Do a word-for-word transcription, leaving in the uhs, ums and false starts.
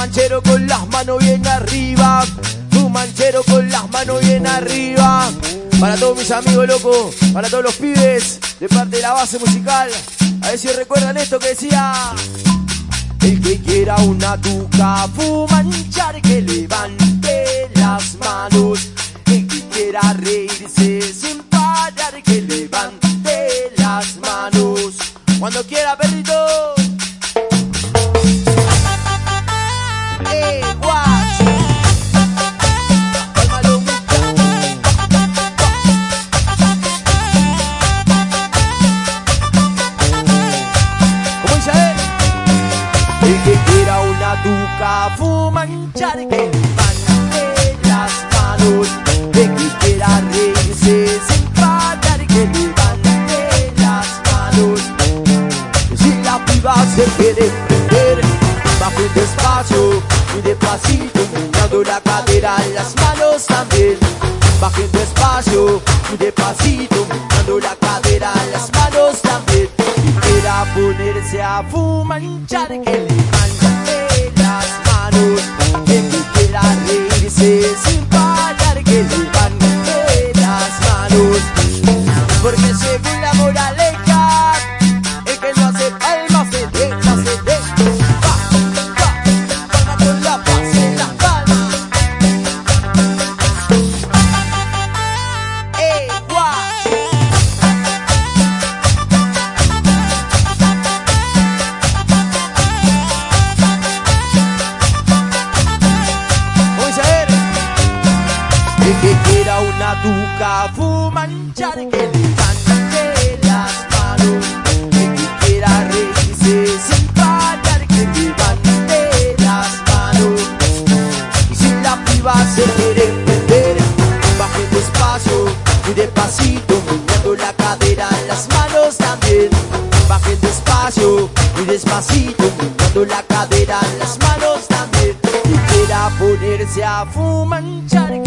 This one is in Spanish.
Fumanchero con las manos bien arriba. Fumanchero con las manos bien arriba. Para todos mis amigos locos, para todos los pibes, de parte de la base musical. A ver si recuerdan esto que decía: el que quiera una tuca fumanchar, que levante las manos. El que quiera reírse sin parar, que levante las manos. Cuando quiera, perrito. ¡Eh, guacho! Cálmalo mucho. ¿Cómo dice él? El que quiera una tuca fumanchar, que levante las manos. El que quiera reírse sin parar, que levante las manos. Si la piba se quiere prender, bajen despacio y despacito, mirando la cadera, las manos también. Bajen despacio y despacito, mirando la cadera, las manos también. Si quiera ponerse a fumanchar, que levante las manos. El que quiera reírse sin parar, que levante las manos. Porque según la moraleja, el que no hace palmas se deja, se deja. Va, va, palma con la paz en las palmas. ¡Eh, guacho! Vamos a ver. El que quiera una tuca fumanchar, que levante las manos. El que quiera reírse sin parar, que levante las manos. Y si la piba se quiere prender, bajen despacio y despacito, mirando la cadera, las manos también. Bajen despacio y despacito, mirando la cadera, las manos también. Y quiera ponerse a fumanchar,